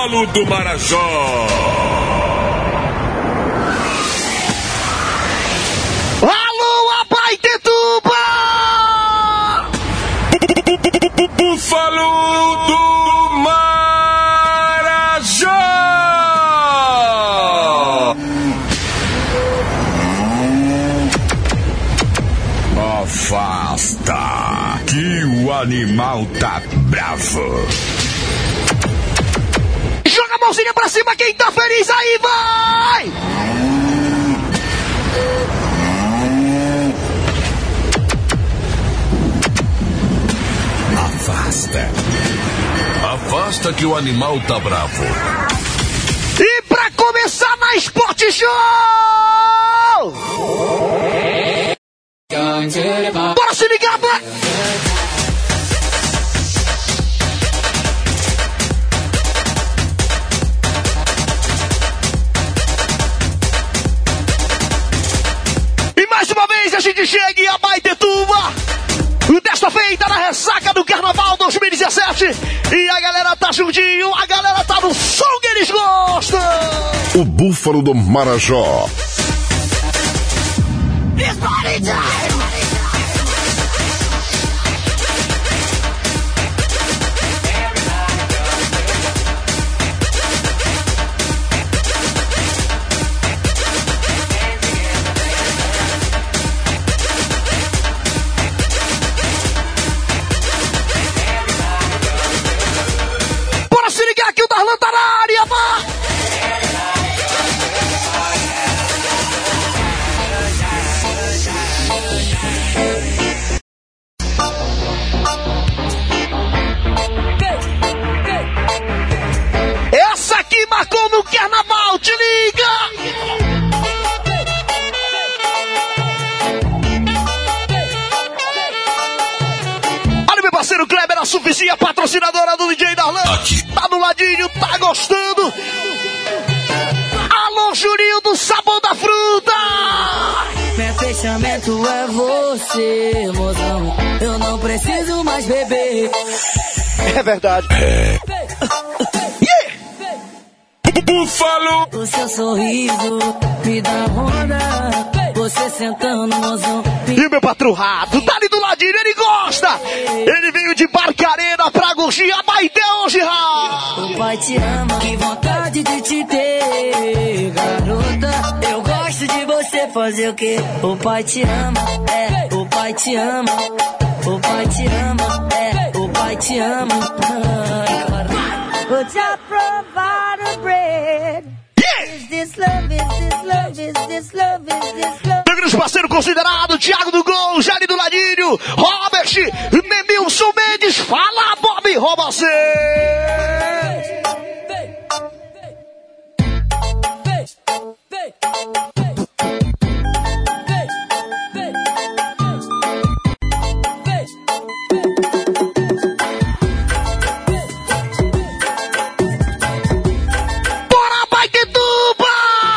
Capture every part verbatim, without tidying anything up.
Búfalo do Marajó. Alô, Abaetetuba! Búfalo do Marajó. Afasta, que o animal tá bravo. Joga a mãozinha pra cima, quem tá feliz aí, vai! Afasta. Afasta que o animal tá bravo. E pra começar na Sport Show! Bora se ligar, vai! E mais uma vez a gente chega em Abaetetuba. Desta feita na ressaca do Carnaval dois mil e dezessete. E a galera tá juntinho, a galera tá no som que eles gostam. O Búfalo do Marajó. It's party time! Bora se ligar que o Darlan tá na área, vá! Essa aqui marcou no Carnaval, te liga! Olha meu parceiro Kleber, a Suficia, patrocinadora do D J Darlan. Aqui. Tá do ladinho, tá gostando? Alô, Juninho do Sabor da Fruta! Meu fechamento é você, mozão. Eu não preciso mais beber. É verdade. É. Yeah! Búfalo. O seu sorriso me dá onda. Você sentando, mozão. E o meu patrão Rato, tá ali do ladinho, ele gosta! Ele veio de Barcarena pra curtir a Baité hoje, Rato! O pai te ama, que vontade de te ter, garota. Eu gosto de você fazer o quê? O pai te ama, é, o pai te ama. O pai te ama, é, o pai te ama. But I provide a bread. Is this love, is this love, is this love, is this love? Meus parceiros considerados, Thiago do Gol, Jari do Ladinho, Robert, Memilson Mendes, fala Bob, rouba você! Bora, Abaetetuba!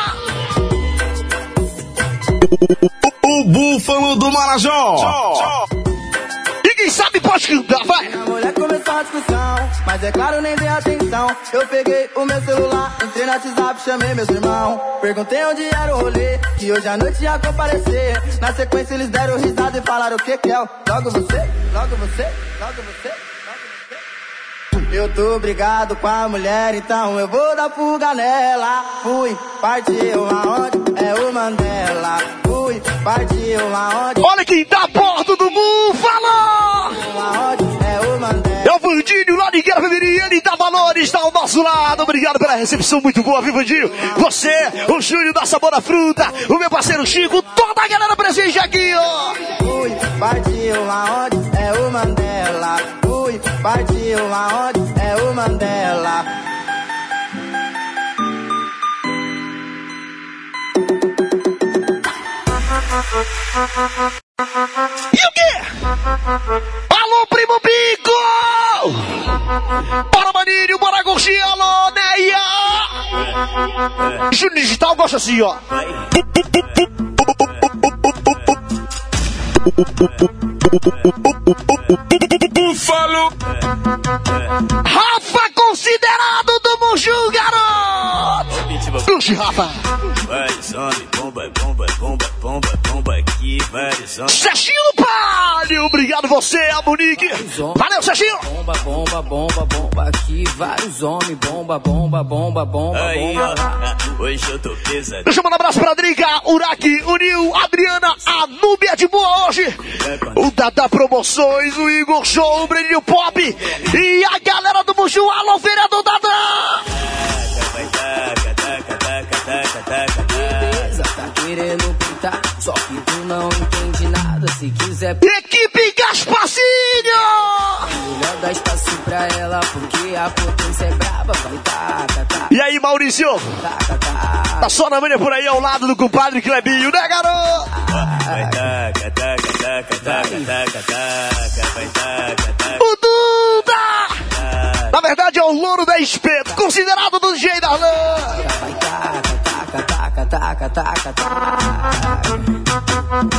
O Búfalo do Marajó. E quem sabe pode cantar, vai! A mulher começou a discussão, mas é claro, nem dei atenção. Eu peguei o meu celular, entrei no WhatsApp, chamei meus irmãos. Perguntei onde era o rolê, que hoje à noite ia comparecer. Na sequência eles deram risada e falaram o que que é. Logo você, logo você, logo você. Eu tô brigado com a mulher, então eu vou dar fuga nela. Fui, partiu aonde? É o Mandela. Fui, partiu aonde? Olha quem tá a bordo do Búfalo! Aonde? É o Mandela. É o Vandinho lá de Guerra Feminina, ele dá valores, está ao nosso lado. Obrigado pela recepção muito boa, viu, Vandinho? Você, o Júlio da Sabor da Fruta, o meu parceiro Chico, toda a galera presente aqui, ó. Fui, partiu aonde? É o Mandela. Fui, partiu aonde? É o Mandela. E o quê? Alô, primo Bico! Bora, maninho, bora, Gorginha, alô, Neia! Júlio Digital gosta assim, ó. Búfalo. Rafa, considerado do Monjunga! Fala. Vários homens, bomba, bomba, bomba, bomba, bomba aqui, vários homens. Serginho Palio, obrigado você, a Monique. Valeu, Serginho. Bomba, bomba, bomba, bomba aqui, vários homens, bomba, bomba, bomba, bomba, Aí, bomba. ó, hoje eu tô pesado. Deixa eu mandar um abraço pra Drica, Uraki, o Nil, Adriana, a Núbia de boa hoje. O Dada Promoções, o Igor Show, o Breninho Pop e a galera do Buju. Alô, vereador Dada. Beleza, tá querendo pintar, só que tu não entende nada. Se quiser, Equipe Gaspacinho. melhor dar espaço pra ela, porque a potência é braba. Vai taca, taca, E aí, Maurício? taca, taca. Tá só na manhã por aí ao lado do compadre Clebinho, né, garoto? Vai taca, taca, taca, taca, taca, taca, vai taca, taca. O Duda! Na verdade é o louro da Espeto, considerado do D J Darlan. Vai taca, taca, taca, taca, taca, taca.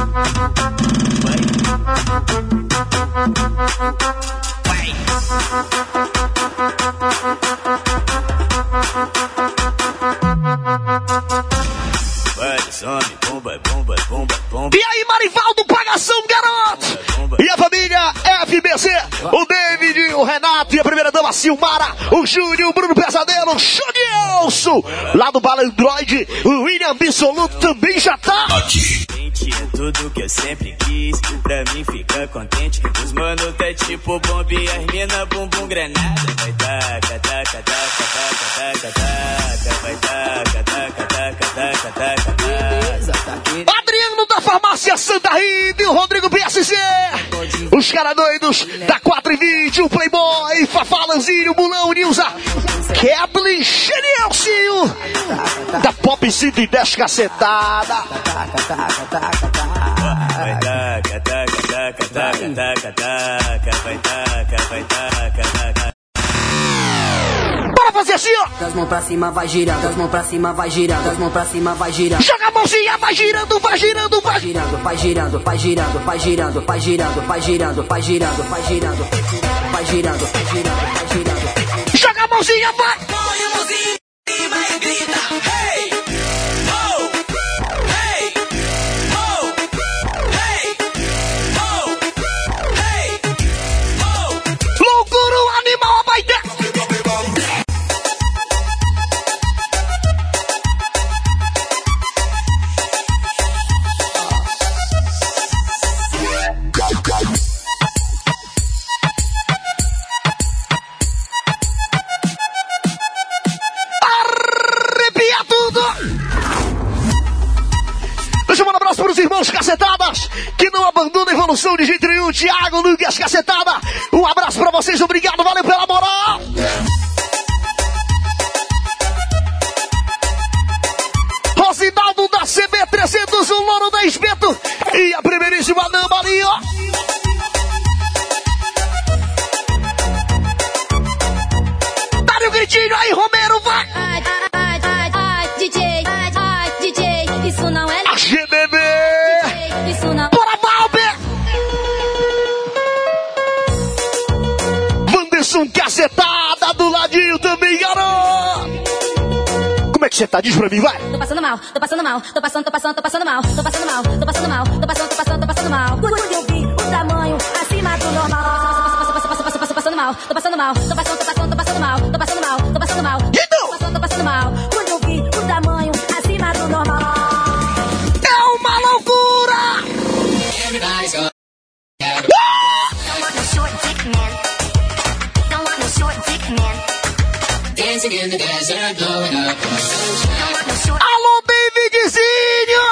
Vários homens, bomba, bomba, bomba, bomba. E aí, Marivaldo Pagação, garoto! E a família F B C, o David, o Renato e a primeira dama Silmara, o Júnior, o Bruno Pesadelo, o Xonielso, lá do Balandroid, o William Absoluto também já tá. Aqui. Gente, é tudo que eu sempre quis. Pra mim ficar contente. Os mano tá tipo bomba e as mina bumbum granada. Vai taca, taca, taca, taca, taca, taca. Vai taca, taca, taca, taca, taca, Beleza, taca. tá querendo. Adriano da Farmácia Santa Rita e o Rodrigo P S C. Os caras doidos da quatro e vinte, o Playboy, Fafalanzinho, Mulão, Nilza, Kathleen, Xenielcinho, da Pop City dez cacetada. Taca, taca, taca, taca. Vai taca, taca, taca, taca, taca, taca. Vai taca, vai taca, taca. Bora fazer assim, ó. Das mãos pra cima vai girando, das mãos pra cima vai girando, das mãos pra cima vai girando. Joga a mãozinha, vai girando, vai girando, vai Girando, vai girando, vai girando, vai girando, vai girando, vai girando, vai girando, vai girando, vai girando, vai girando, vai girando. Joga a mãozinha, vai. Põe a mãozinha em cima e grita. Hey! Oh! Hey! Oh! Hey! Oh! Hey! Oh! Loucura, o animal vai ter. Arrepia tudo. Deixa eu mandar um abraço para os irmãos Cacetadas, que não abandonam a evolução de jeito nenhum. Thiago, Lucas, Cacetada. Um abraço para vocês, obrigado, valeu pela moral. Rosinaldo da C B trezentos, o louro da Espeto. E a primeiríssima dama ali, ó. Dá-lhe um gritinho aí, Romero, vai. Ai, ai, ai, ai, D J, ai, ai, D J, isso não é A G B B. lei, isso não Bora, Balber. Wanderson Cacetada do ladinho também, garoto. Como é que você tá? Diz pra mim, vai. Tô passando mal, tô passando mal, tô passando, tô passando, tô passando mal, tô passando mal, tô passando mal, tô passando, tô passando, tô passando mal. Quando eu vi o tamanho acima do normal, tô passando, tô passando mal, tô passando mal, tô passando, tô passando, tô passando mal, tô passando mal, tô passando mal, Então. tô passando, tô passando mal. Quando eu vi o tamanho acima do normal. É uma loucura. Don't want no short dick man. Don't want no short dick man. Dancing in the desert, blowing up in the sunshine. Don't want no short Alô, Davidzinho.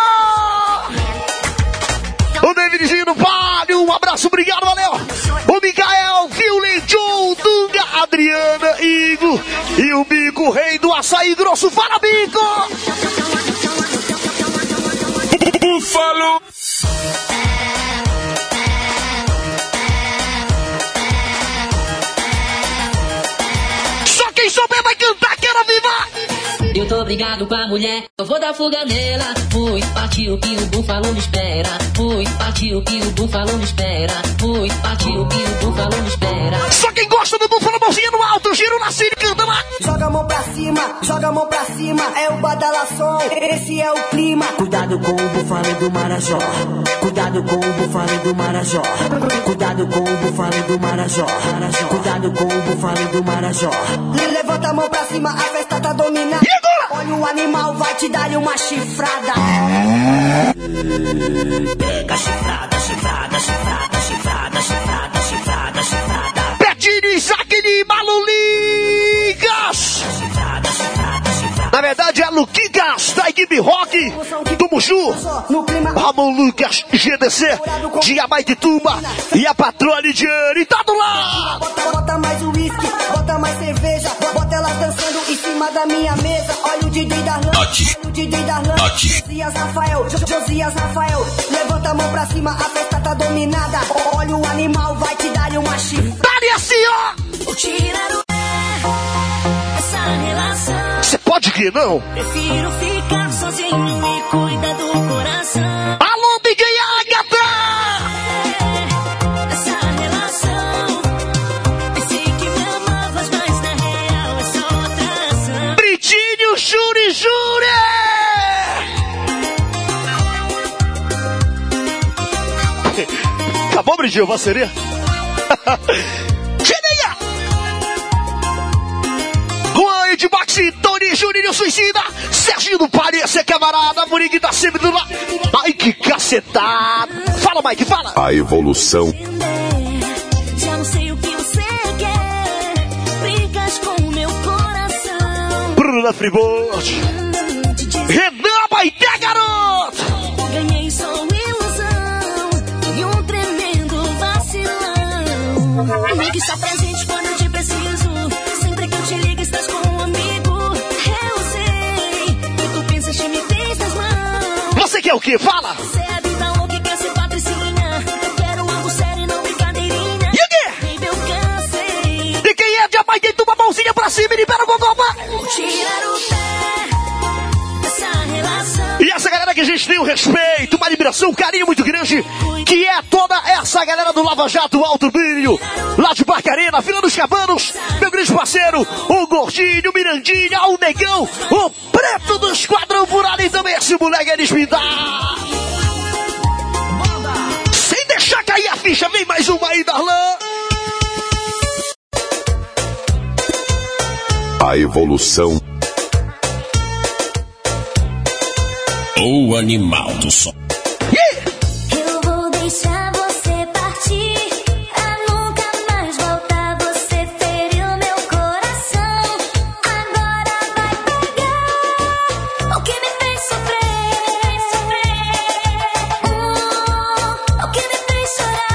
O Davidzinho no palio. Um abraço, obrigado, valeu. O Mikael, Violentou, Dunga, Adriana, Igor e o Bico, rei do açaí grosso. Fala, Bico. Búfalo. Só quem souber vai cantar, quero viva. Eu tô brigado com a mulher, eu vou dar fuga nela. Fui, partiu que o búfalo me espera. Fui, partiu que o búfalo me espera. Fui, partiu que o búfalo me espera. Só quem gosta do búfalo, mãozinha no alto, giro na cena e canta lá. Joga a mão pra cima cima, joga a mão pra cima, é o badalação, esse é o clima. Cuidado com o bufalo do Marajó, cuidado com o bufalo do Marajó, cuidado com o bufalo do Marajó, cuidado com o bufalo do Marajó. Levanta a mão pra cima, a festa tá dominada. Olha o animal, vai te dar uma chifrada. Pega chifrada, chifrada, chifrada, chifrada, chifrada, chifrada, chifrada. Betinho, Isaac de Maluligas. Na verdade é Luquigas, da equipe rock do Muxu. Ramon Lucas, G D C, de Amaituba e a patroa Lidiane, tá do lado. Bota, bota mais uísque, bota mais cerveja, bota elas dançando em cima da minha mesa. Olha o D J Darlan, olha o D J Darlan. Josias Rafael, Jo- Josias Rafael. Levanta a mão pra cima, a festa tá dominada. Olha o animal, vai te dar uma chifre. Dá-lhe assim, ó. Vou tirar o pé, essa relação. Você pode que não? Prefiro ficar sozinho e cuidar do coração. Alô, D J Agatha! Essa relação. Pensei que me amavas, mas na real é só atração. Britinho, Jure, Jure! Acabou, Britinho, parceria? Geninha! Juan de Maxi, Tony, Juninho Suicida, Serginho do Parecer, camarada, Murique tá sempre do lado. Ai, que cacetada! Fala, Mike, fala! A evolução. Já não sei o que você quer. Brigas com o meu coração. Bruna Freeboard, Renan Baité, garoto! Ganhei só ilusão e um tremendo vacilão. Que está presente quando eu te preciso. Sempre que eu te ligo estás com um amigo. Eu sei que tu pensas que me fez nas mãos. Você quer o quê? Fala! Você é vida louca e quer ser patricinha. Eu quero algo sério e não brincadeirinha. E o quê? Baby, eu cansei. E quem é de Abaitetuba, uma mãozinha pra cima e libera o gogó, vai! Tirar o pé dessa relação. E essa galera que a gente tem um respeito, uma admiração, um carinho muito grande, que é toda essa galera do Lava Jato Alto Brilho, lá de Barcarena, Vila dos Cabanos, meu grande parceiro, o Gordinho, o Mirandinha, o Negão, o Preto do Esquadrão por ali também, esse moleque é despidar. Sem deixar cair a ficha, vem mais uma aí, Darlan. A evolução. O animal do som. Eu vou deixar você partir pra nunca mais voltar. Você feriu meu coração. Agora vai pegar o que me fez sofrer. Oh, o que me fez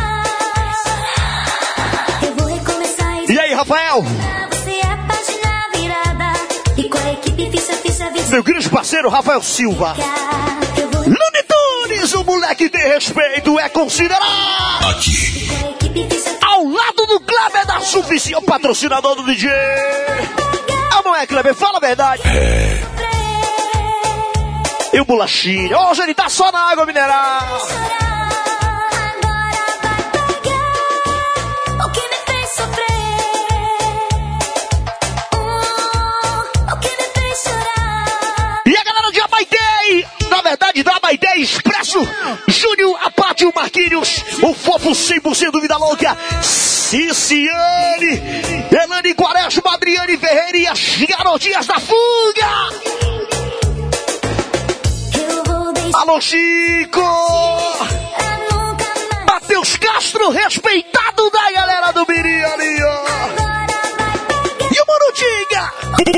chorar. Eu vou recomeçar E aí, Rafael? Você é a página virada. E com a equipe ficha, ficha, ficha. Meu grande parceiro, Rafael Silva. Eu vou Looney Tunes, o moleque de respeito é considerado. Aqui. Ao lado do Kleber da Suficiente, o patrocinador do D J. Ah, não é, Kleber? Fala a verdade. É. E o Bolachinha? Hoje ele tá só na água mineral. o que me fez sofrer. Oh, o que me fez chorar. E a galera de Abaité, na verdade da Abaité Expresso, Júnior, Apátio, Marquinhos, o fofo cem por cento vida louca, Ciciane, Elane Quaresma, Adriane Ferreira e as garotinhas da fuga. Eu vou deixar Alô, Chico! pra nunca mais. Matheus Castro, respeitado da galera do Miri ali, ó. E o Morutinga!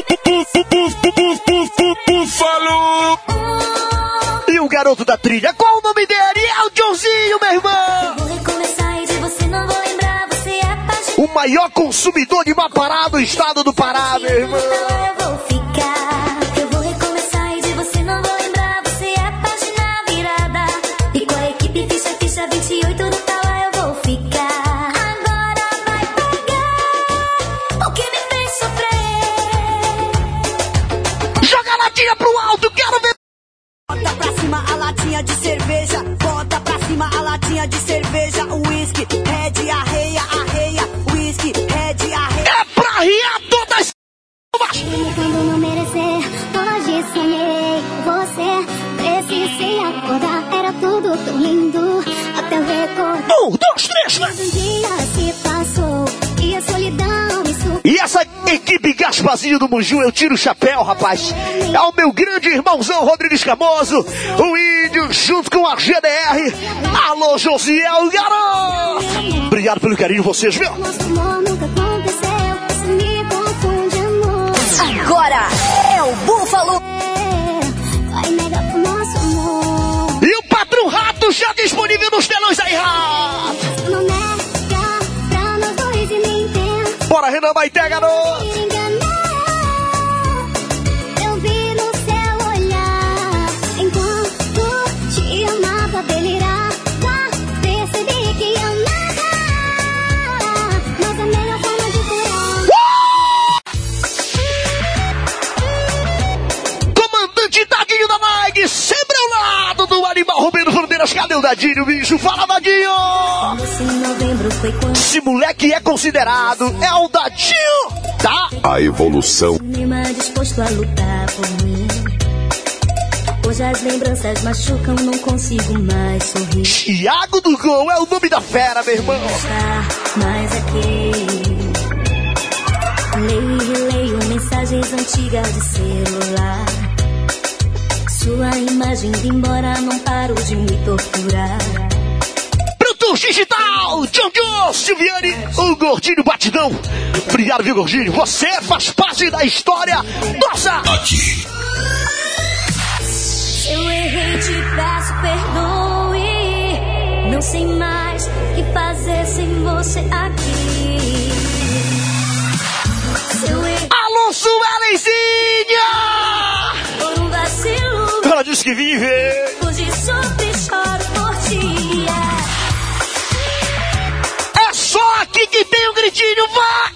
Falou! E o garoto da trilha, qual o nome dele? É o Joãozinho, meu irmão! Vou recomeçar e de você não vou lembrar. Você é a página. O maior consumidor de Mapará do estado do Pará, meu irmão! Eu vou ficar. Eu vou recomeçar e de você não vou lembrar. Você é a página virada. E com a equipe ficha, ficha vinte e oito do tal eu vou ficar. Agora vai pegar o que me fez sofrer. Joga a latinha pro alto, quero ver! Bota pra cima a latinha de cerveja. Bota pra cima a latinha de cerveja. Whisky, red, arreia, arreia. Whisky, red, arreia. É pra riar todas as... Quando não me Equipe Gaspazinho do Muju, eu tiro o chapéu, rapaz. É o meu grande irmãozão Rodrigues Camoso, o Índio, junto com a G D R. Alô, Josiel, garoto! Obrigado pelo carinho de vocês, viu? Agora é o Búfalo. E o Patrão Rato já disponível nos telões aí, Rato. Bora, Renan Baité, garoto. Eu vi no seu olhar, enquanto te amava, delirava, percebi que eu nada, mas a melhor forma de curar. Comandante Dadinho da Nike, sempre ao lado do animal Romero Fronteiras. Cadê o Dadinho, bicho? Fala, Dadinho! Esse moleque é considerado, é o Dadinho, tá? A evolução. Disposto a lutar por mim. Hoje as lembranças machucam, não consigo mais sorrir. Thiago do Gol é o nome da fera, meu irmão. Mas aqui leio e releio mensagens antigas de celular. Sua imagem indo embora, não paro de me torturar. Produtos Digital, John John, Silviane, o Gordinho Batidão. Obrigado, viu, Gordinho? Você faz parte da história nossa. Aqui. Eu errei, te peço perdoe. Não sei mais o que fazer sem você aqui. Eu errei. Alô, Suelenzinha! Por um vacilo. Ela disse que vive. Hoje sofro e choro por ti. É só aqui que tem o um gritinho, vai!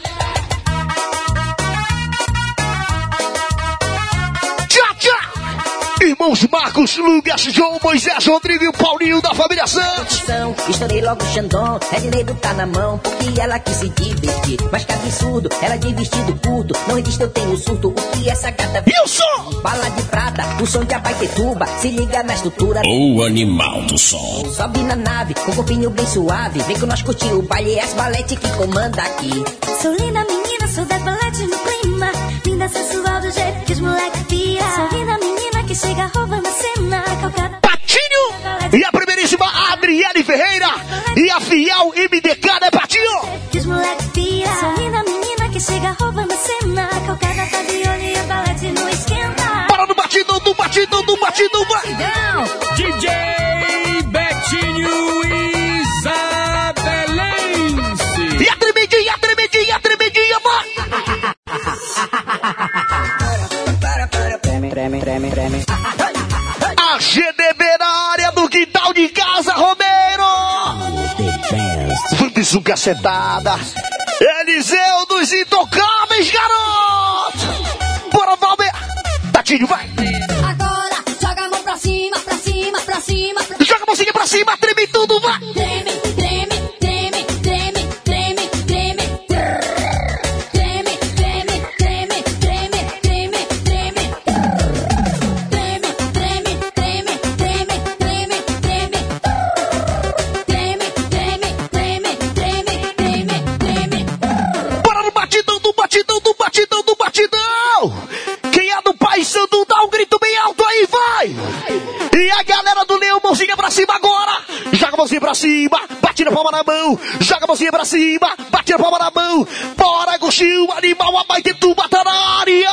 Tchau, tchau! Irmãos Marcos, Lucas, João, Moisés, Rodrigo e o Paulinho da família Santos. Estourei logo o Xandão, é dinheiro tá na mão, porque ela quis se divertir. Mas que absurdo, ela de vestido curto, não existe, eu tenho surto. O que essa gata... E o som? Bala de prata, o som de Abaetetuba, se liga na estrutura. O animal do som. Sobe na nave, com o corpinho bem suave, vem que nós curtir o baile, é as balete que comanda aqui. Sou linda menina, sou das balete no clima, linda sensual do jeito que os moleques pira. Sou linda menina que chega roubando a cena, calcada. Patinho! E a primeiríssima Adriele Ferreira e a fiel M D K, né, Patinho? Que os moleques pira. Sou linda menina que chega roubando a cena, calcada tá de olho e a balete não esquenta. Para no batidão, do batidão, do batidão, vai! D J Betinho Isabelense. E a tremedinha, a tremedinha, a tremedinha, vai! Treme, treme, treme, treme. A G D B na área do quintal de casa, Romero! Vamos um cacetada. Eliseu dos Intocáveis, garoto! Bora, Valber! Tatinho, vai! Agora, joga a mão pra cima, pra cima, pra cima. Pra... Joga a mãozinha pra cima, treme tudo, vai! Treme, treme, treme, treme, treme, treme. Treme, treme, treme, treme, treme, treme. Treme, treme, treme, treme, treme, treme. Treme, treme, treme, treme, treme, treme. Bora no batidão, do batidão, do batidão, do batidão! Quem é do Pai Santo, dá um grito bem alto aí, vai! E a galera do Leão, mãozinha pra cima agora! Joga a mãozinha pra cima, bate na palma na mão, joga a mãozinha pra cima, bate na palma na mão. Bora, Agostinho, animal, Abaetetuba tá na área!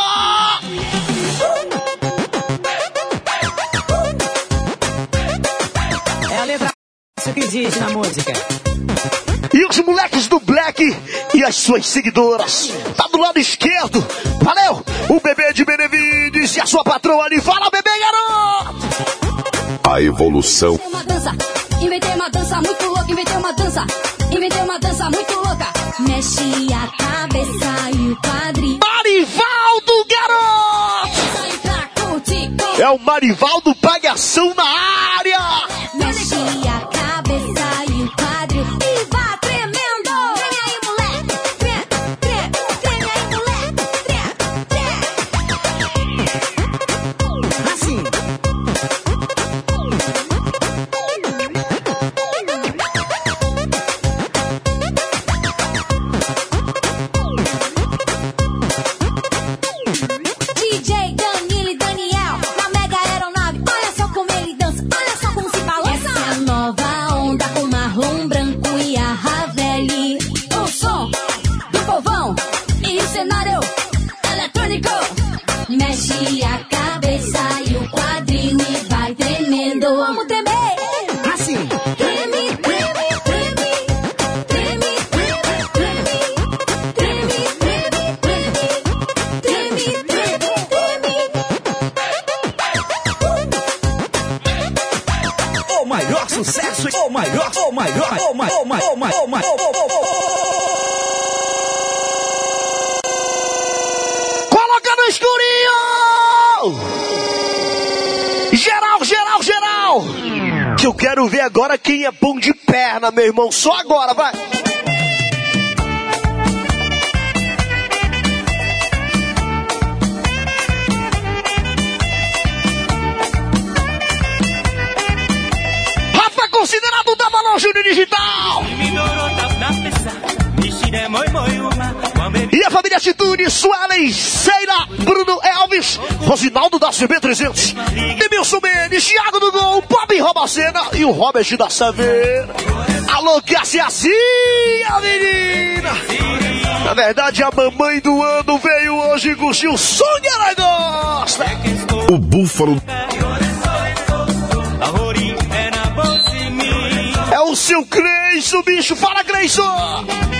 É a letra isso que diz na música. E os moleques do Black e as suas seguidoras. Tá do lado esquerdo. Valeu! O bebê de Benevides e a sua patroa ali. Fala, bebê, garoto! A evolução. Uma dança, inventei uma dança muito louca, inventei uma dança, inventei uma dança muito louca. Mexe a cabeça e o quadril. Marivaldo, garoto! Sai pra curtir. É o Marivaldo Pagação na área! Mexe a cabeça e o quadril. E vá tremendo. Treme aí, moleque. Treme, treme, treme aí, moleque. Treme, treme. Assim. cenário eletrônico. Mexe a cabeça e o quadril e vai tremendo. Vamos tremer. Assim. Treme, treme, treme. Treme, treme, treme. Treme, treme, treme. Treme, treme, treme. O maior sucesso, o maior, o maior, o maior, o maior, o maior, o maior. Coloca no escurinho! Geral, geral, geral! Que eu quero ver agora quem é bom de perna, meu irmão. Só agora, vai! Rafa considerado da Valor Júnior Digital! E a família Atitude, Suelen, Seira, Bruno Elvis, Rosinaldo da C B trezentos, Demilson Mendes, Thiago do Gol, Bob Robacena e o Robert da Saveira. Alô, Cassiacinha, menina! Na verdade, a mamãe do ano veio hoje e curtiu o som que ela gosta. O Búfalo é o seu Cleison, bicho. Fala, Cleison!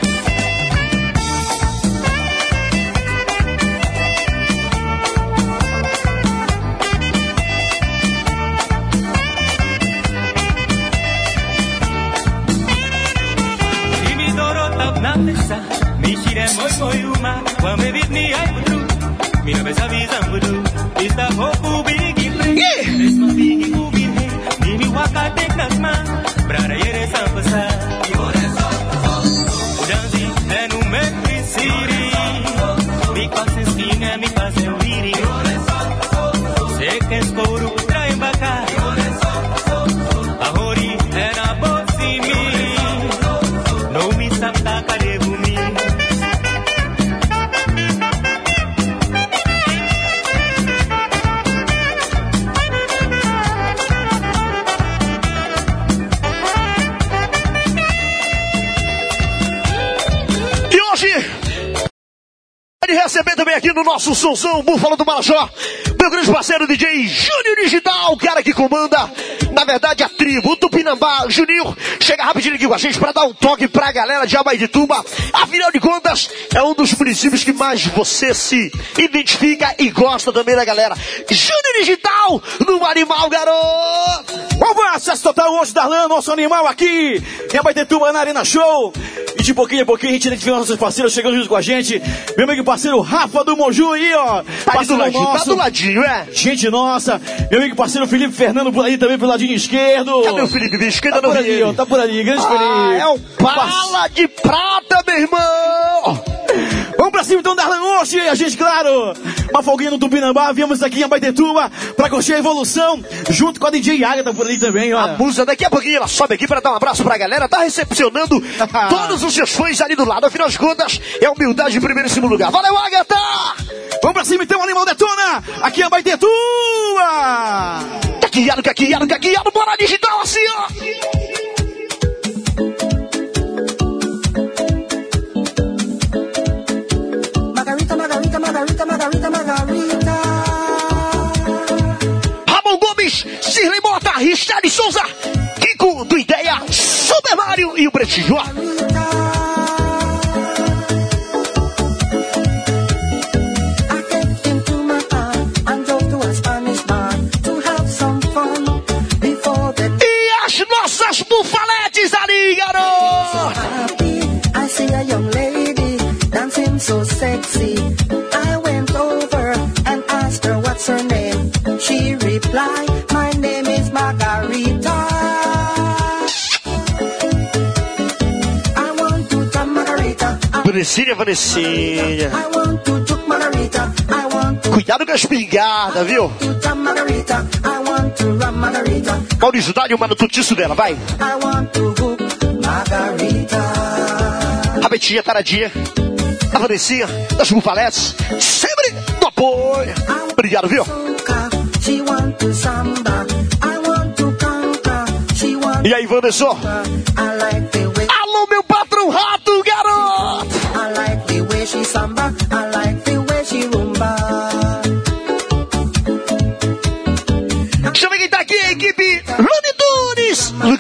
Receber também aqui no nosso somzão Búfalo do Marajó, meu grande parceiro D J Júnior Digital, o cara que comanda, na verdade, a tribo, o Tupinambá. Juninho, chega rapidinho aqui com a gente pra dar um toque pra galera de Abaetuba. Afinal de contas, é um dos municípios que mais você se identifica e gosta também da galera. Júnior Digital, no Animal, garoto! Vamos lá, acesso total hoje, Darlan, nosso animal aqui em Abaetuba, na Arena Show. E de pouquinho a pouquinho a gente identifica nossos parceiros chegando junto com a gente. Meu amigo parceiro Rafa do Moju aí, ó. Tá do ladinho, nosso, tá do ladinho, é? Cadê o Felipe, bicho? Tá por ali, ó, tá por ali, grande ah, Felipe. É o bala de prata, meu irmão. Vamos pra cima então, Darlan hoje, a gente, claro. Uma folguinha no Tupinambá, viemos aqui em Abaetuba pra curtir a evolução, junto com a D J Agatha por ali também, ó. A musa, daqui a pouquinho ela sobe aqui pra dar um abraço pra galera, tá recepcionando todos os seus fãs ali do lado. Afinal de contas, é humildade em primeiro e segundo lugar. Valeu, Agatha! Vamos pra cima então, Animal Detona, aqui em Abaetuba! Caquiado, caquiado, caquiado, bora digital assim, ó! Margarita, Margarita, Margarita, Margarita, Margarita. Ramon Gomes, Cirlei Mota, Richard Souza, Kiko do Ideia, Super Mario e o Pretinho. E as nossas bufaletes ali, garoto! I see a young lady dancing so sexy. I went over and asked her what's her name. She replied, my name is Margarita. I want to jump Margarita. Vanessinha, Vanessinha. I want to jump Margarita. I want to Cuidado com a espingarda, viu? jump Margarita. I want to run Margarita. Maurício, dá-lhe uma no tutiço dela, vai. I want to hook Margarita. A Betinha, taradinha. A Vanessinha, das bufaletes. Sempre no apoio. Obrigado, viu? She want to samba. I want to conquer. She want E aí, Vanderson? I like the way Alô, meu patrão rato, garoto! I like the way she samba. I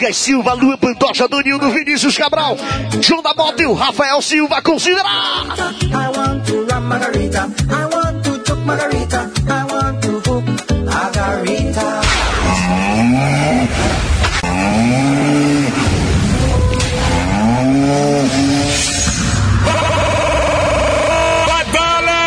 Lucas Silva, Lua Pantoja, Danilo, Vinícius Cabral, João da Mota e o Rafael Silva, considerar. I want to run margarita, I want to choke margarita, I want to hook margarita. Vai dale!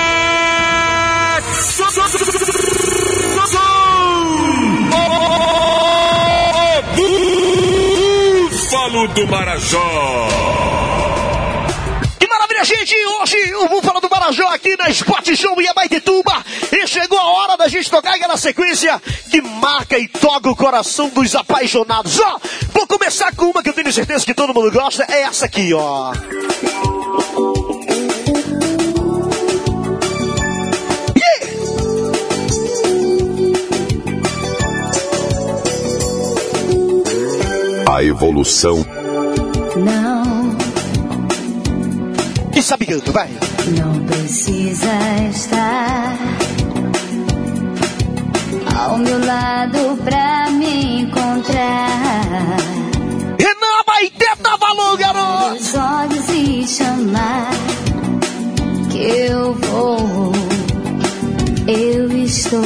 Búfalo do Marajó. Que maravilha, gente! Hoje o Búfalo do Marajó aqui na Spot Show em Abaetetuba. E chegou a hora da gente tocar aquela sequência que marca e toca o coração dos apaixonados. Ó, vou começar com uma que eu tenho certeza que todo mundo gosta. É essa aqui, ó. A evolução. Não, E sabe canto, vai. não precisa estar ao meu lado pra me encontrar. Renan Abaeté tá valor, garoto! Os olhos e chamar que eu vou, eu estou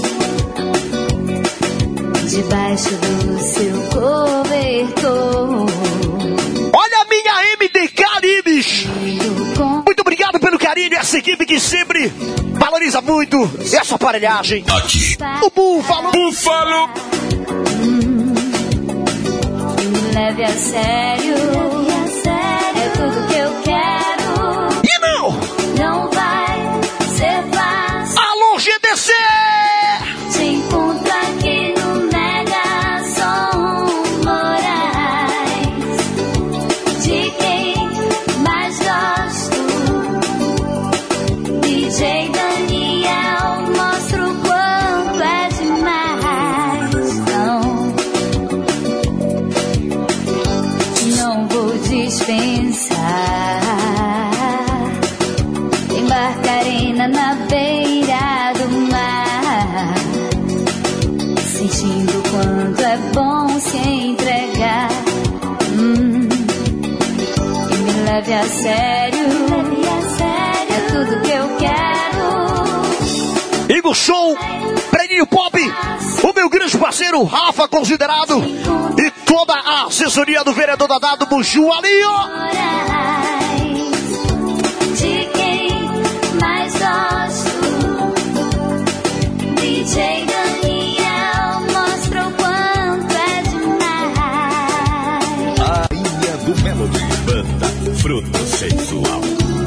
debaixo do seu cobertor. Olha a minha M D Caribes! Muito obrigado pelo carinho dessa equipe que sempre valoriza muito essa aparelhagem. Aqui. O Búfalo. Búfalo. Me leve a sério, é tudo que eu quero. E não! Não vai ser fácil. Alô, G D C! Te encontro aqui no Mega Som Moraes. De quem mais gosto, D J Daniel, mostra o quanto é demais. Não, não vou dispensar. Embarcarena na beira do mar, sentindo quanto é bom se entregar. Hum, e me leve a sério, é tudo que eu quero. Igor Show, Preninho Pop, o meu grande parceiro Rafa Considerado e toda a assessoria do vereador Dadá do Buju ali, ó. De quem mais gosto, D J Daniel, mostra o quanto é demais. A Ilha do Melody, banda Fruto Sensual.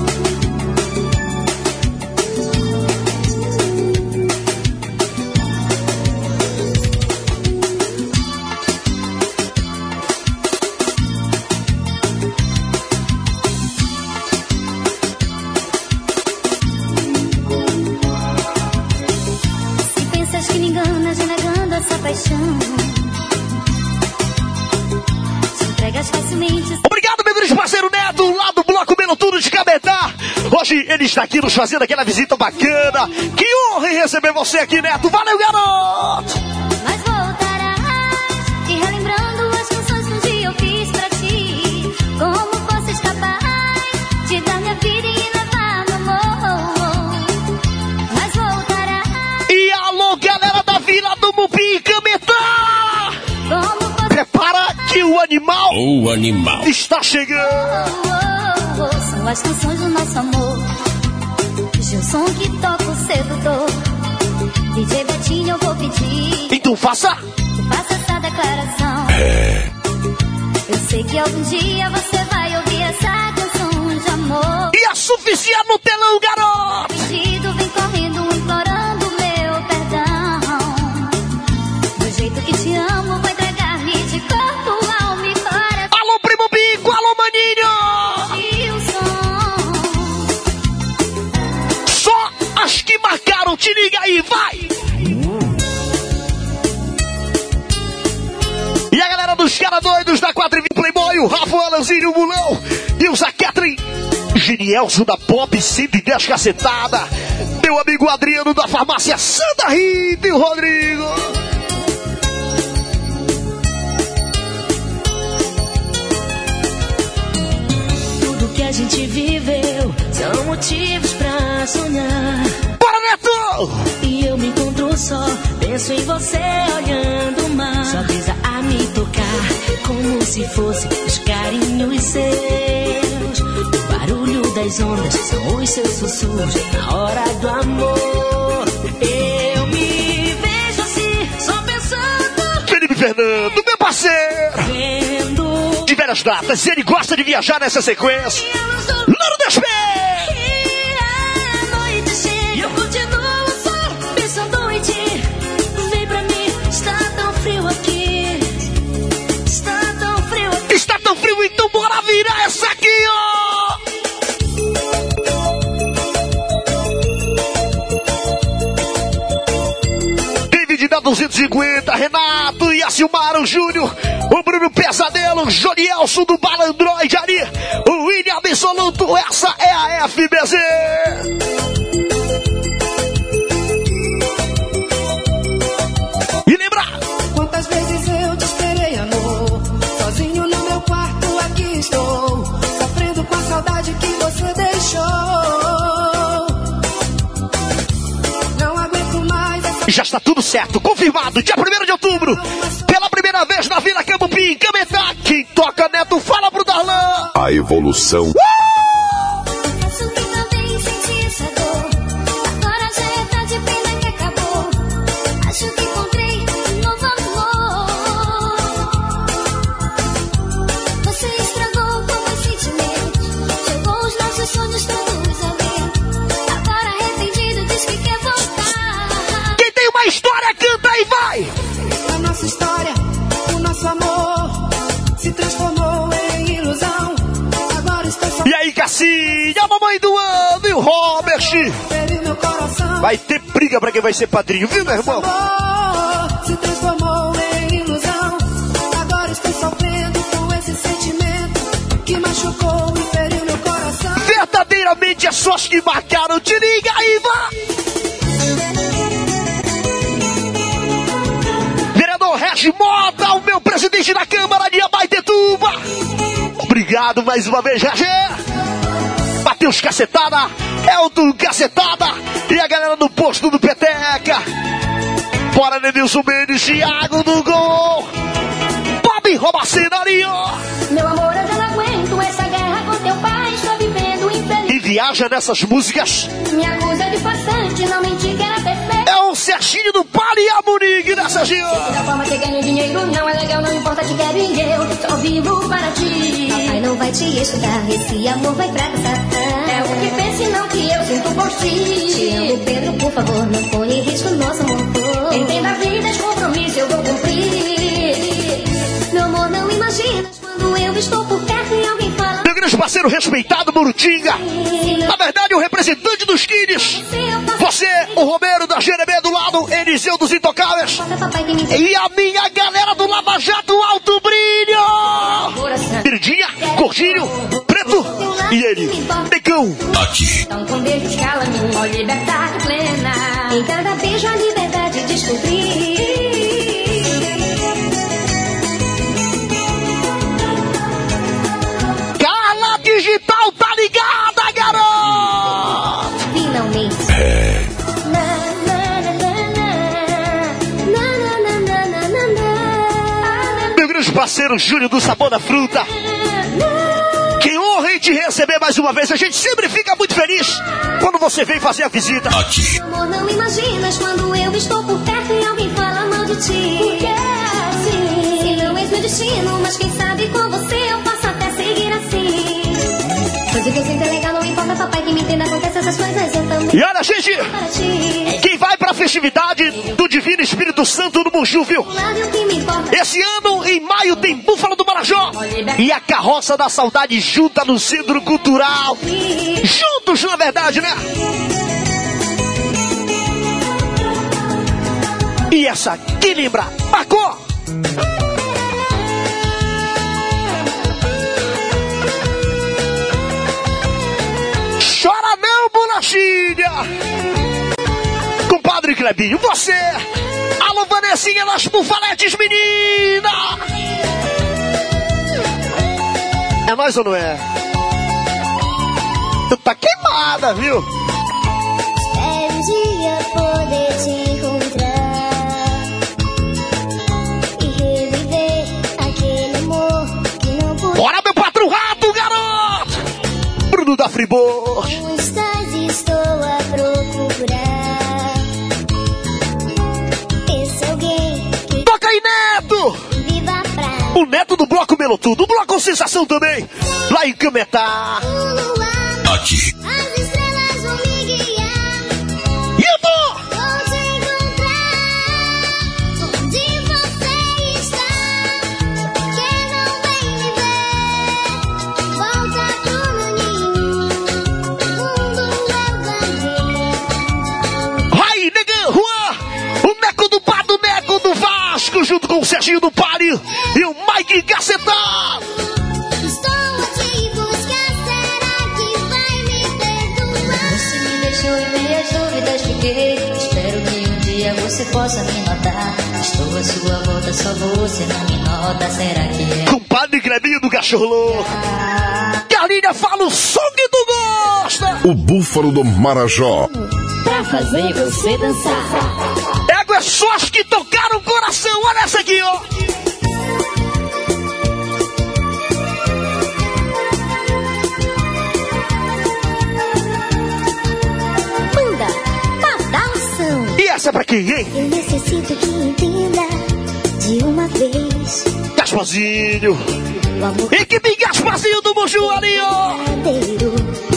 Se pensas que me enganas, renegando essa paixão, te entregas facilmente. Obrigado, meu grande parceiro Neto, lá do Bloco Melotudo de Cabetá. Hoje ele está aqui nos fazendo aquela visita bacana. Que honra em receber você aqui, Neto. Valeu, garoto! Mas voltarás, te relembrando as canções que um dia eu fiz pra ti. Como fosses capaz de dar minha vida e levar meu amor. Mas voltarás, E alô, galera da Vila do Mupi, Cabetá! como fosses Prepara que o animal O animal. está chegando. oh, oh, oh. São as canções do nosso amor. Gilson que toca o sedutor. D J Betinho eu vou pedir Então faça. que faça essa declaração. É. Eu sei que algum dia você vai ouvir essa canção de amor. E a suficiente no telão, garoto! Pedido vem correndo, implorando meu perdão. Do jeito que te amo, vou entregar-me de corpo, alma e coração. Alô, primo Bico, alô, maninho! Gilson, Só as que marcaram, te liga aí, vai! E a galera dos caras doidos da quatro e vinte Playboy, o Rafa, o Alanzinho, o Mulão e o Zé Catherine. Genielson da Pop cento e dez cacetada. Meu amigo Adriano da farmácia Santa Rita e o Rodrigo. que a gente viveu são motivos pra sonhar. Bora, Neto! E eu me encontro só, penso em você olhando o mar. Sua brisa a me tocar, como se fosse os carinhos seus. O barulho das ondas são os seus sussurros na hora do amor. Eu me vejo assim, só pensando. Felipe Fernando, meu parceiro! Vendo de velhas datas, ele gosta de viajar nessa sequência. Louro das Pés! E a noite chega, eu continuo só pensando em ti. Vem pra mim, está tão frio aqui. Está tão frio aqui. Está tão frio, então bora virar essa aqui, ó! David da duzentos e cinquenta, Renato e a Silmara, o Júnior, o Bruno Pesadelo, o Jonielson do Balandroid ali, o William Absoluto, essa é a F B Z. E lembra? Quantas vezes eu te esperei, amor, sozinho no meu quarto aqui estou, sofrendo com a saudade que você deixou. Não aguento mais essa... Já está tudo certo, confirmado, dia primeiro de outubro, pela primeira vez na Vila Camupim, Cametá, quem toca Neto, fala pro Darlan. A evolução. Uh! A história canta e vai! A nossa história, o nosso amor se transformou em ilusão. Agora estou só... E aí, Cassinha, a mamãe do ano e o Robert? Meu coração. Vai ter briga pra quem vai ser padrinho, viu, meu irmão? Amor se transformou em ilusão. Agora estou sofrendo com esse sentimento que machucou e feriu meu coração. Verdadeiramente é só os que marcaram, te liga aí, vá! Regi Mota, o meu presidente da Câmara de Abaetetuba. Obrigado mais uma vez, Regi. Matheus Cacetada, Elton Cacetada e a galera do posto do Peteca. Bora, Nenilson Mendes, Thiago do Gol. Bob Robacena ali, ó. Meu amor, eu já não aguento essa guerra com teu pai. Estou vivendo infeliz. E viaja nessas músicas. Me acusa de farsante, não menti que era perfeito. É o Serginho do Pali e a Monique, né, Serginho? Da forma que ganho dinheiro não é legal, não importa, te quero e eu só vivo para ti. Papai não vai te estudar, esse amor vai fracassar. É o que pense, não que eu sinto por ti. Te amo, Pedro, por favor, não põe em risco nosso amor. Entenda a vida, esse compromisso eu vou cumprir. Meu amor, não imaginas quando eu estou por perto e alguém fala. Meu grande parceiro respeitado, Murutinga. Na verdade, o representante dos Kiddies. Você, o Romero da G N B do lado, Eliseu dos Intocáveis. E a minha galera do Lava Jato Alto Brilho. Verdinha, Gordinho, Preto e ele, Negão. Aqui. Então com beijos cala-me, ó liberdade plena. Em cada beijo a liberdade descobri. Carla Digital tá ligada, garoto! Finalmente. É. Meu grande parceiro Júlio do Sabor da Fruta. Que honra em te receber mais uma vez. A gente sempre fica muito feliz quando você vem fazer a visita. Aqui. Amor, não imaginas quando eu estou por perto e alguém fala mal de ti. Porque assim, se não és meu destino, mas quem sabe com você eu posso até seguir assim. Pois o que eu sinto é legal, não importa, papai, que me entenda, acontece essas coisas, eu também. E olha, gente, quem vai pra festividade do Divino Espírito Santo no Muju, viu? Esse ano, em maio, tem Búfalo do Marajó e a Carroça da Saudade junta no Centro Cultural. Juntos, na verdade, né? E essa, que lembra? Marcou! Chora não, bolachinha! Compadre Clebinho, você! Alô, Vanessinha das Bufaletes, menina! É nós ou não é? Tu tá queimada, viu? Espero um dia poder te encontrar e reviver aquele amor que não pude. Bora, meu patrão rato, garoto! Bruno da Fribourg. Onde estás? Estou a procurar esse alguém que Toca aí, Neto! viva pra O Neto do Bloco Melotudo. O Bloco Sensação também. Lá em Cametá. Aqui. as estrelas vão me guiar. E eu tô! Vou te encontrar onde você está. Quem não vem me ver, volta pro meu ninho. Mundo eu ganhei. Vai, Negão, Juan! O Neco do Bar do Neco do Vasco, junto com o Serginho do Páreo e o Mike Cacetão. Estou a te buscar, será que vai me perdoar? Você me deixou em meias dúvidas, fiquei. Espero que um dia você possa me notar. Estou à sua volta, só você não me nota. Será que é? Compadre Clebinho do Cachorro Louco. Carlinha fala o som que tu gosta. O Búfalo do Marajó. Pra fazer você dançar. Ego é só as que tocaram o coração. Olha essa aqui, ó. Manda, badalação. E essa é pra quem, hein? Eu necessito que entenda de uma vez Gasparzinho. o amor Equipe Gasparzinho do Buju ali, ó. verdadeiro.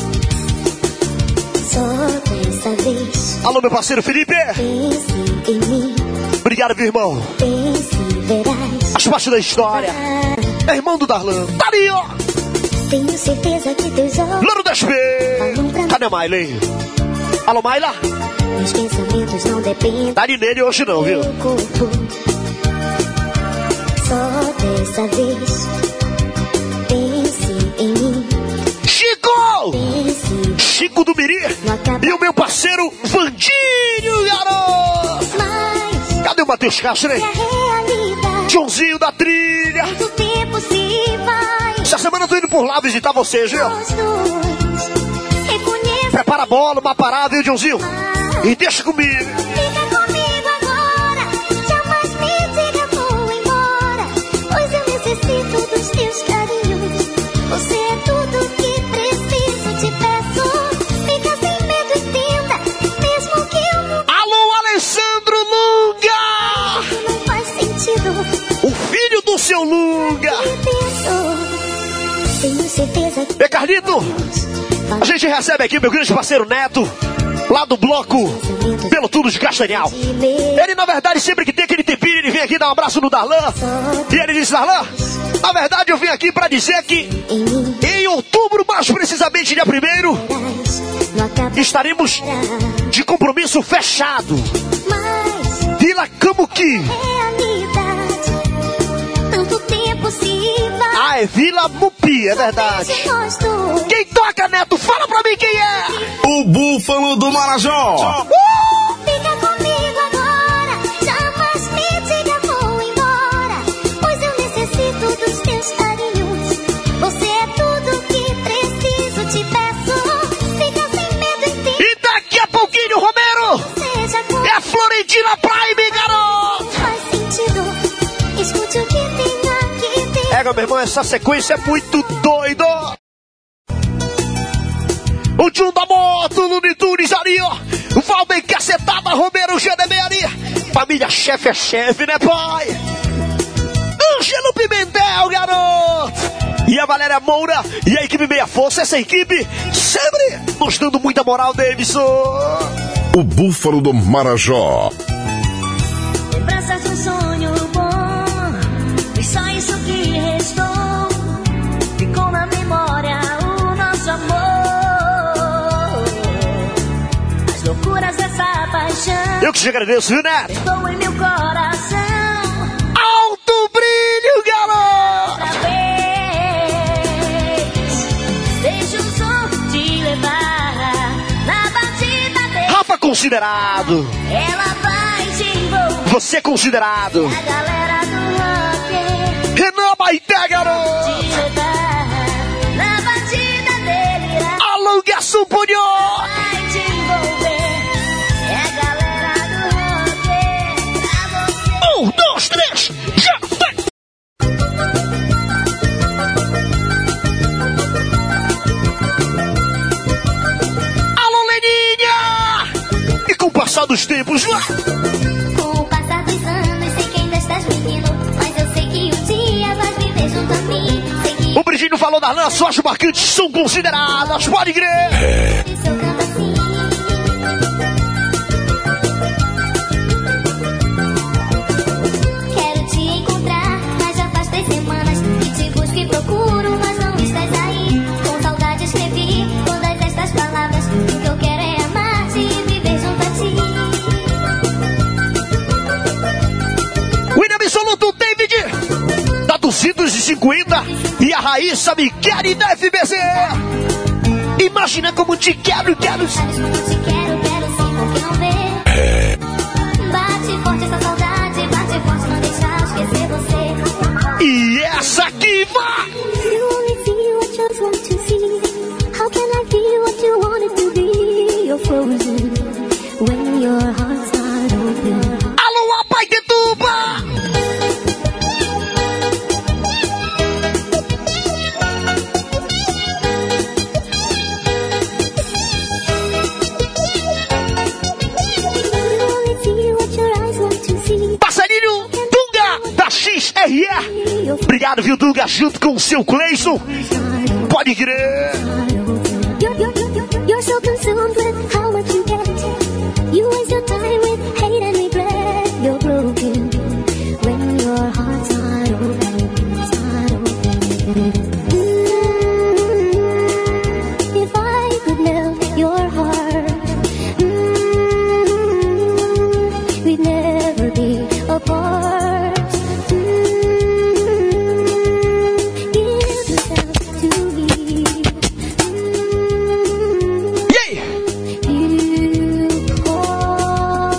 Só dessa vez Alô, meu parceiro Felipe. pense em mim, Obrigado, meu irmão. pense e verás. As partes da história. É irmão do Darlan. Tá ali, ó. Tenho certeza que teus olhos Louro das P. Cadê a Miley? Alô, Mayla? meus pensamentos não dependem Tá ali nele hoje não, viu? do meu corpo. Só dessa vez pense em mim, Chico! pense. Chico do Miri. E o meu parceiro Vandinho, garoto. Mas Cadê o Matheus Castro, hein? a realidade Joãozinho da trilha. do tempo se vai. Essa semana eu tô indo por lá visitar vocês, viu? Nós dois reconheço. Prepara a bola, uma parada, viu, Joãozinho? E deixa comigo. Fica comigo agora, jamais me diga vou embora, pois eu necessito dos teus carinhos. Você é tudo que preciso, te peço. Fica sem medo e tenta, mesmo que eu não Alô, Alessandro Lunga! não faz sentido. O filho do seu Lunga! Me penso, tenho certeza que E Carlito, a gente recebe aqui meu grande parceiro Neto, lá do bloco Pelo Tudo de Castanhal. Ele, na verdade, sempre que tem aquele tempinho, ele vem aqui dar um abraço no Darlan. E ele disse, Darlan, na verdade eu vim aqui pra dizer que em mim em outubro, mais precisamente dia primeiro, não acaba. estaremos de compromisso fechado. Mas Vila Camuqui. realidade, tanto tempo se vai. Ah, é Vila Mupi, é verdade. Nós dois. Quem toca, Neto? Fala pra mim quem é! O Búfalo do Marajó. Fica comigo agora, jamais me diga vou embora, pois eu necessito dos teus carinhos. Você é tudo que preciso, te peço. Fica sem medo e tenta, E daqui a pouquinho, Romero, seja como é a Florentina Prime, garoto! faz sentido. Escute o que tenho aqui dentro. Pega, meu irmão, essa sequência é muito doido! O Tchum da Moto, Luni Tunes ali, ó. O Valben Cacetada, Romero, G D B ali. Família chefe é chefe, né, pai? Ângelo Pimentel, garoto! E a Valéria Moura e a equipe Meia Força, essa equipe sempre nos dando muita moral, Davidson. O Búfalo do Marajó. Lembranças de um sonho bom, foi só isso que restou. Ficou na memória o nosso amor. As loucuras dessa paixão Eu que te agradeço, viu, Neto? estou em meu coração. Alto brilho, garoto! Outra vez, deixa o som te levar na batida dele. Rafa considerado. Ela vai te envolver. Você considerado. A galera do rock Renan Baité, garoto. te levar na batida dele. Alô, garçom Punho! Vai te envolver, é a galera do rock pra você. Um, dois, três, já vai! Alô, Leninha! E com o passar dos tempos, lá! Com o passar dos anos, sei que ainda estás menino, mas eu sei que um dia vais viver junto a mim. Sei que O Brigino falou das lanças marcantes são consideradas, pode crer! É. isso eu canto assim. Quero te encontrar, mas já faz três semanas que te busco e procuro, mas não estás aí. Com saudade escrevi todas estas palavras. O que eu quero é amar-te e viver junto a ti. William Absoluto David, da duzentos e cinquenta, e a Raíssa Michele da F B C. Imagina como te quero, quero. Sabes como te quero, quero sim, por que não ver? Bate forte essa saudade, bate forte, não deixar esquecer você. E essa aqui vai! You only see what you want to see. How can I feel what you want it to be? You're frozen when your heart's not open. Alô, Apai de Tuba! You only see what your eyes want to see. Passarinho Dunga, da X R E. Obrigado, viu, Dunga, junto com o seu Cleison. Pode crer! You're, you're, you're, you're so consumed with how much you get. You waste your time with hate and regret. You're broken when your heart's not open. It's not open. Mm, if I could melt your heart, mm, we'd never be apart. Mm, give yourself to me. Yeah! You call.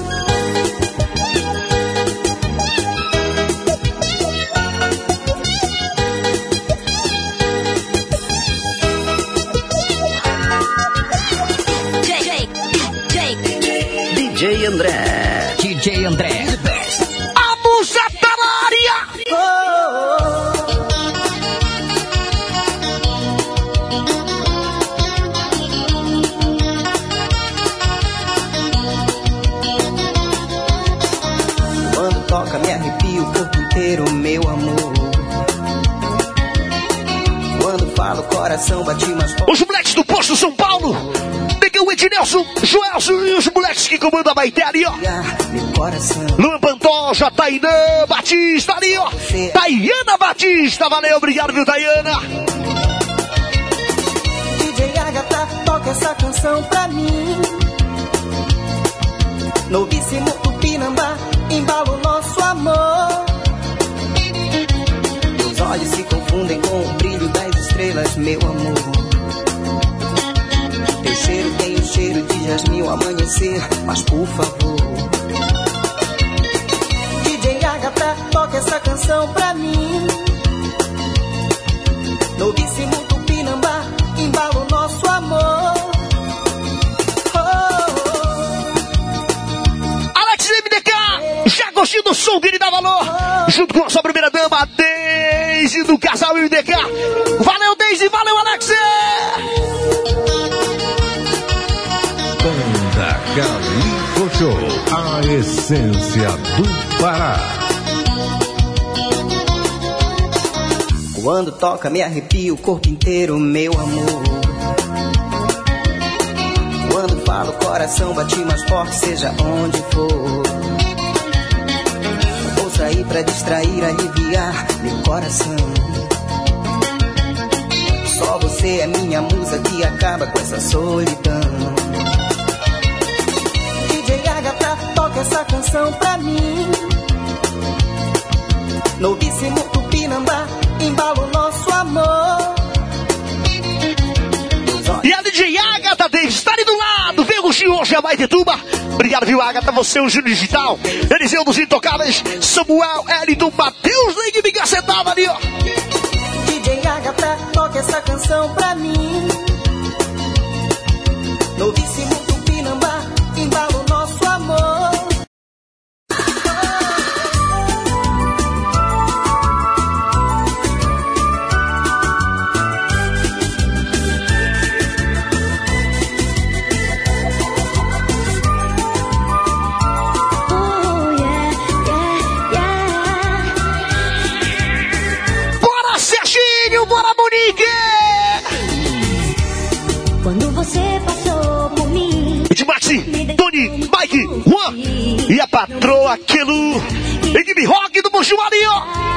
D J André. D J André. The best. A musa tá na área! Quando toca me arrepio o corpo inteiro, meu amor. Quando falo o coração bate mais forte. Os moleques do Posto São Paulo, Miguel Ednelson, Joelson e os moleques que comandam a Baité ali, ó. Meu coração. Luan Pantoja, Tainã Batista ali, ó. Tayana Batista, valeu, obrigado, viu, Tayana? D J Agatha, toca essa canção pra mim. Novíssimo Tupinambá, embala o nosso amor. Meus olhos se confundem com o brilho das estrelas, meu amor. Teu cheiro tem o cheiro de jasmim ao amanhecer, mas por favor, D J Agatha, toca essa canção pra mim. Novíssimo Tupinambá, embala o nosso amor. Já gostinho do som que ele dá valor, junto com a sua primeira dama, Deise do casal M D K. Valeu, Deise, valeu, Alex! Banda Galinho Show, a essência do Pará. Quando toca me arrepio o corpo inteiro, meu amor. Quando falo o coração bate mais forte, seja onde for. Vou sair pra distrair, aliviar meu coração. Só você é minha musa que acaba com essa solidão. D J Agatha, toca essa canção pra mim. Novíssimo Tupinambá, embala o nosso amor. E a D J Agatha está ali do lado, vem o Gil hoje a Baitetuba. Obrigado, viu, Agatha, você, o Júnior Digital, Eliseu dos Intocáveis, Samuel, Elton, Matheus, Ligue me cacetava ali, ó. D J Agatha, toca essa canção pra mim. patroa Kelu. Equipe rock do Buchumarinho.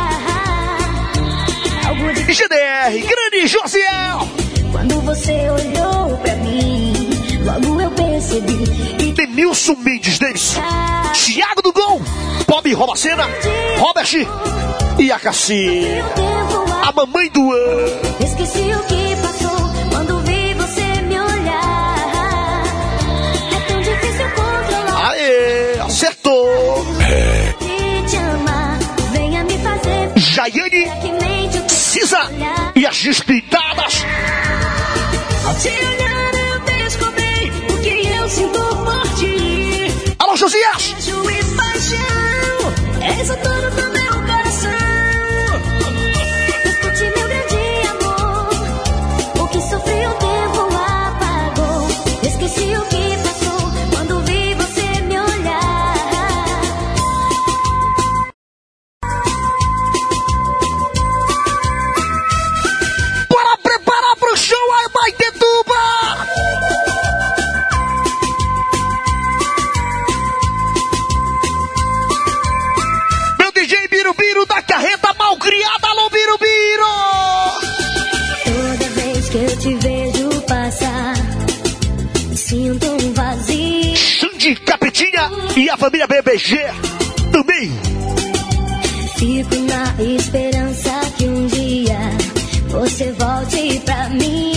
G D R, grande Josiel. Quando você olhou pra mim, logo eu percebi. Denilson Mendes, Davis, Thiago do Gol, Bob Robacena, Robert e a Cassi, a mamãe do ano. Esqueci o que passou quando vi você me olhar. É tão difícil controlar. Aê, acertou. É. Te amar, venha me fazer. Jaiane, Cisa e as despintadas. Ao te olhar eu descobri o que eu sinto por ti. Alô, Josias! Beijo e paixão, és o dono do meu coração. Escute meu grande amor, o que sofri o tempo apagou. Esqueci o que passou quando vi você me olhar. Bora preparar pro show, aí vai ter tuba! Meu D J Birubiru da carreta mal criada, alô Birubiru! Toda vez que eu te vejo passar, sinto um vazio. Xande Capetinha e a família B B G também. Fico na esperança que um dia você volte pra mim.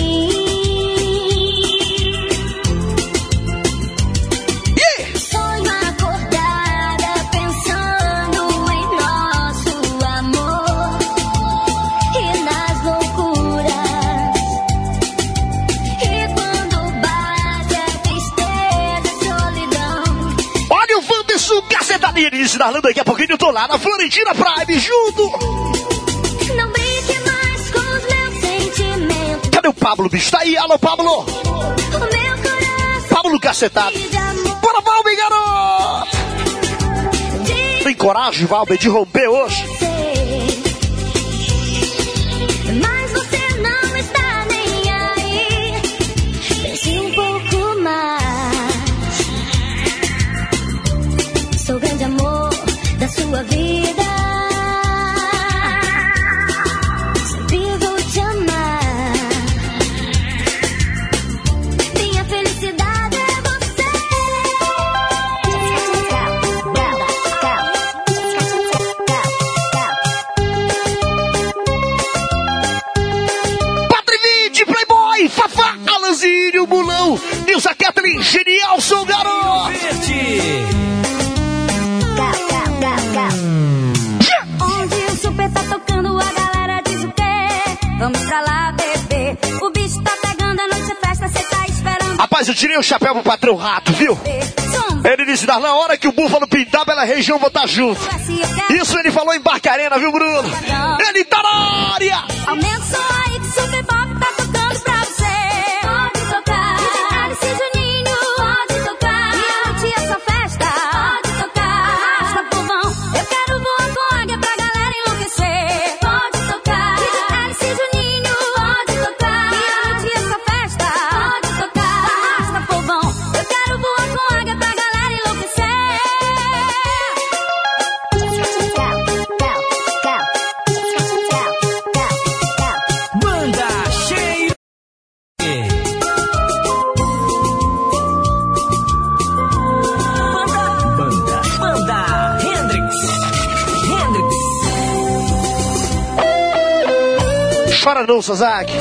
Yeah. Sonho acordada pensando em nosso amor e nas loucuras. E quando bate a tristeza, a solidão. Olha o Wanderson Cacetadinha início da Landa, daqui a pouquinho eu tô lá na Florentina Prime junto. Não brinque mais com os meus sentimentos. Cadê o Pablo, bicho? Tá aí, alô Pablo. O meu coração Pablo Cacetado. de amor. Bora, Valber, garoto! Tem coragem, Valber, de romper hoje? Mas você não está nem aí. Pense um pouco mais. Sou o grande amor da sua vida. Sempre vou te amar. Minha felicidade é você. Patrivite, Playboy, Fafá, Alanzinho, Mulão, Nilza Kathleen, genial, sou garoto! Onde o super tá tocando, a galera diz o quê? Vamos pra lá beber. O bicho tá pegando, a noite é festa, cê tá esperando. Rapaz, eu tirei o chapéu pro patrão Rato, viu? Ele disse, na hora que o búfalo pintar pela região, vou estar junto. Isso ele falou em Barcarena, viu, Bruno? Ele tá na área! Aumenta o som aí que o super pop tá tocando pra você. Pode tocar. Alice Juninho, pode tocar. E a noite é só festa. Pode tocar. Arrasta povão, eu quero voar com águia pra galera enlouquecer. Pode tocar. Alice Juninho, pode tocar. E a noite é só festa. Pode tocar. Arrasta povão, eu quero voar com águia pra galera enlouquecer. Banda cheio. Banda, banda, banda Hendrix. Hendrix. Chora não, Sazak.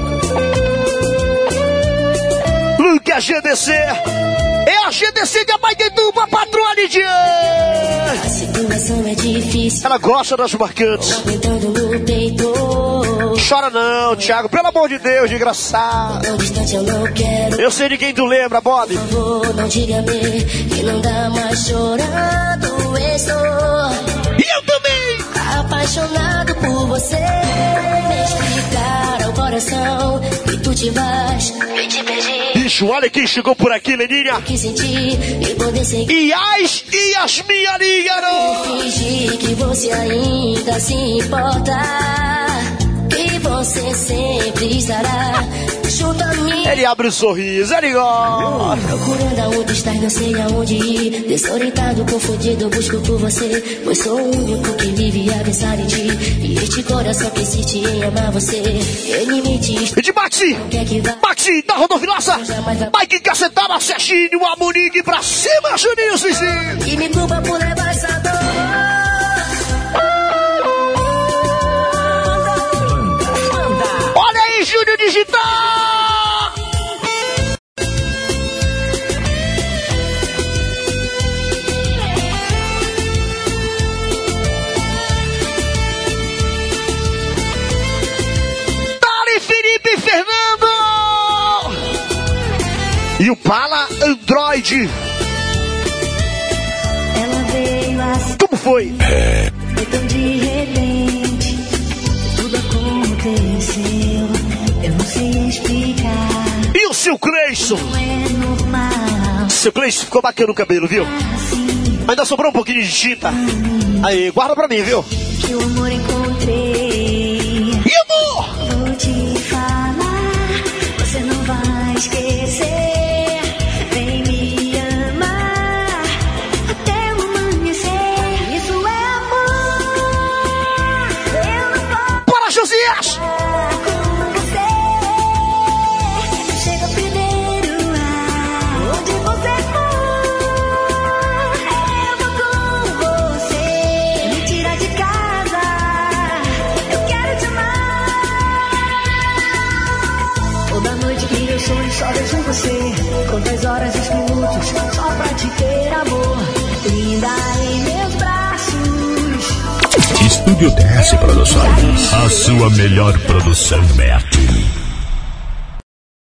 Lucas G D C. É a G D C de Abaetetuba, patroa Lidiane. A situação é difícil. Ela gosta das marcantes. Aguentando no peito. Chora não, Thiago. Pelo amor de Deus, desgraçado. Tão distante eu não quero. Eu sei de quem tu lembra, Bob. Por favor, não diga-me que não dá mais chorando. Estou. E eu também. Apaixonado por você. Me explicar ao coração que tu te vais. E te perdi. Bicho, olha quem chegou por aqui, Leninha. Que senti e poder seguir. E as e as minha liga, não. Fingir que você ainda se importa. Que você sempre estará junto a mim. Ele abre o sorriso, ele gosta. Procurando aonde estás, não sei aonde ir. Desorientado, confundido, eu busco por você. Pois sou o único que vive a pensar em ti. E este coração que insiste em amar você. Ele me diz. E de Maxi! Maxi da Rodovilaça! Mike Cacetada, Serginho, a Monique pra cima, Juninho Cicinho! E me culpa por levar essa dor. Olha aí, Júnior Digital! Fernando! E o Pala Android. Ela veio assim. Como foi? É. Foi tão de repente. Tudo aconteceu. Eu não sei explicar. E o seu Cleison? Não é normal. Seu Cleison ficou bacana o cabelo, viu? Assim. Ainda sobrou um pouquinho de tinta. Aí, guarda pra mim, viu? Que o amor encontrei. E amor? Vou te falar, você não vai esquecer. Vem me amar até o amanhecer. Isso é amor. Eu não posso. Bora, Josias! Com você. Chega primeiro ar. Onde você for, eu vou com você. Me tira de casa. Eu quero te amar. Toda noite que eu sonho só vejo você. Quantas horas e minutos só pra te ter, amor. Linda em meus braços. Estúdio T S Produções. A sua melhor produção é aqui.